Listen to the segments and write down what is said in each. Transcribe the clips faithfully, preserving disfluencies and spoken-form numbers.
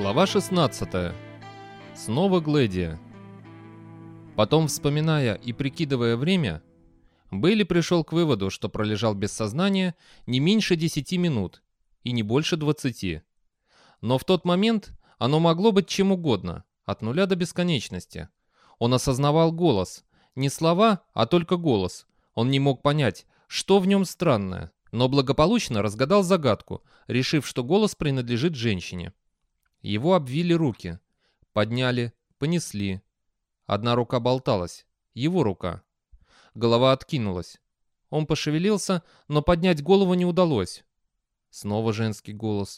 Глава шестнадцатая. Снова Гледия. Потом, вспоминая и прикидывая время, Бейли пришел к выводу, что пролежал без сознания не меньше десяти минут и не больше двадцати. Но в тот момент оно могло быть чем угодно, от нуля до бесконечности. Он осознавал голос, не слова, а только голос. Он не мог понять, что в нем странное, но благополучно разгадал загадку, решив, что голос принадлежит женщине. Его обвили руки, подняли, понесли. Одна рука болталась, его рука. Голова откинулась. Он пошевелился, но поднять голову не удалось. Снова женский голос.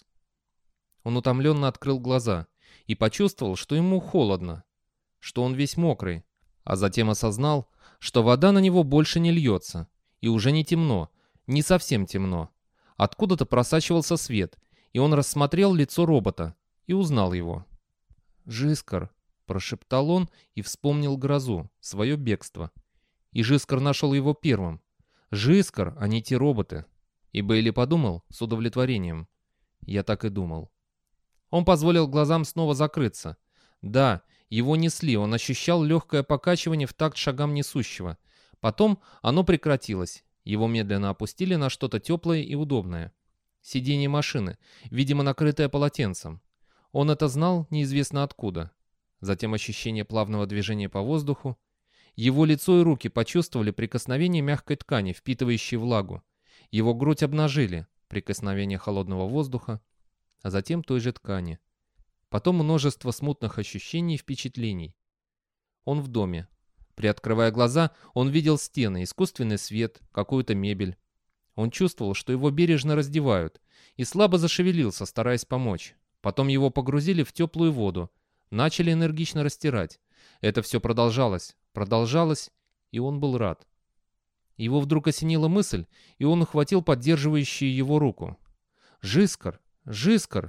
Он утомленно открыл глаза и почувствовал, что ему холодно, что он весь мокрый, а затем осознал, что вода на него больше не льется, и уже не темно, не совсем темно. Откуда-то просачивался свет, и он рассмотрел лицо робота и узнал его. «Жискар», — прошептал он и вспомнил грозу, свое бегство. И Жискар нашел его первым. Жискар, а не те роботы. И Бейли подумал с удовлетворением. Я так и думал. Он позволил глазам снова закрыться. Да, его несли, он ощущал легкое покачивание в такт шагам несущего. Потом оно прекратилось. Его медленно опустили на что-то теплое и удобное. Сиденье машины, видимо, накрытое полотенцем. Он это знал неизвестно откуда. Затем ощущение плавного движения по воздуху. Его лицо и руки почувствовали прикосновение мягкой ткани, впитывающей влагу. Его грудь обнажили, прикосновение холодного воздуха, а затем той же ткани. Потом множество смутных ощущений и впечатлений. Он в доме. Приоткрывая глаза, он видел стены, искусственный свет, какую-то мебель. Он чувствовал, что его бережно раздевают, и слабо зашевелился, стараясь помочь. Потом его погрузили в теплую воду, начали энергично растирать. Это все продолжалось, продолжалось, и он был рад. Его вдруг осенила мысль, и он ухватил поддерживающую его руку. «Жискар! Жискар!»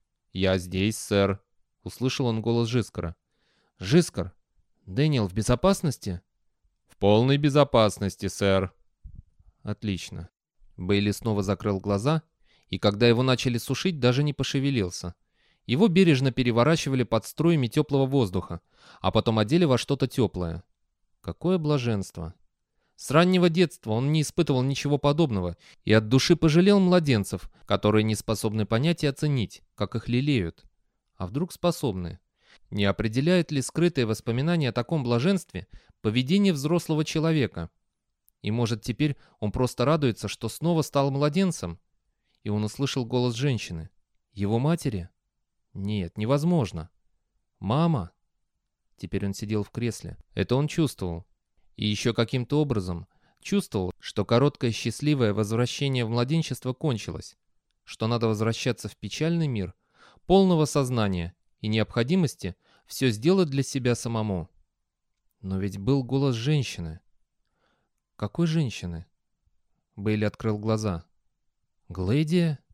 «Я здесь, сэр», — услышал он голос Жискара. «Жискар! Дэниел в безопасности?» «В полной безопасности, сэр». «Отлично». Бейли снова закрыл глаза, и когда его начали сушить, даже не пошевелился. Его бережно переворачивали под струями теплого воздуха, а потом одели во что-то теплое. Какое блаженство! С раннего детства он не испытывал ничего подобного и от души пожалел младенцев, которые не способны понять и оценить, как их лелеют. А вдруг способны? Не определяет ли скрытые воспоминания о таком блаженстве поведение взрослого человека? И может теперь он просто радуется, что снова стал младенцем? И он услышал голос женщины. Его матери? Нет, невозможно. Мама? Теперь он сидел в кресле. Это он чувствовал. И еще каким-то образом чувствовал, что короткое счастливое возвращение в младенчество кончилось, что надо возвращаться в печальный мир, полного сознания и необходимости все сделать для себя самому. Но ведь был голос женщины. Какой женщины? Бейли открыл глаза. Гледия?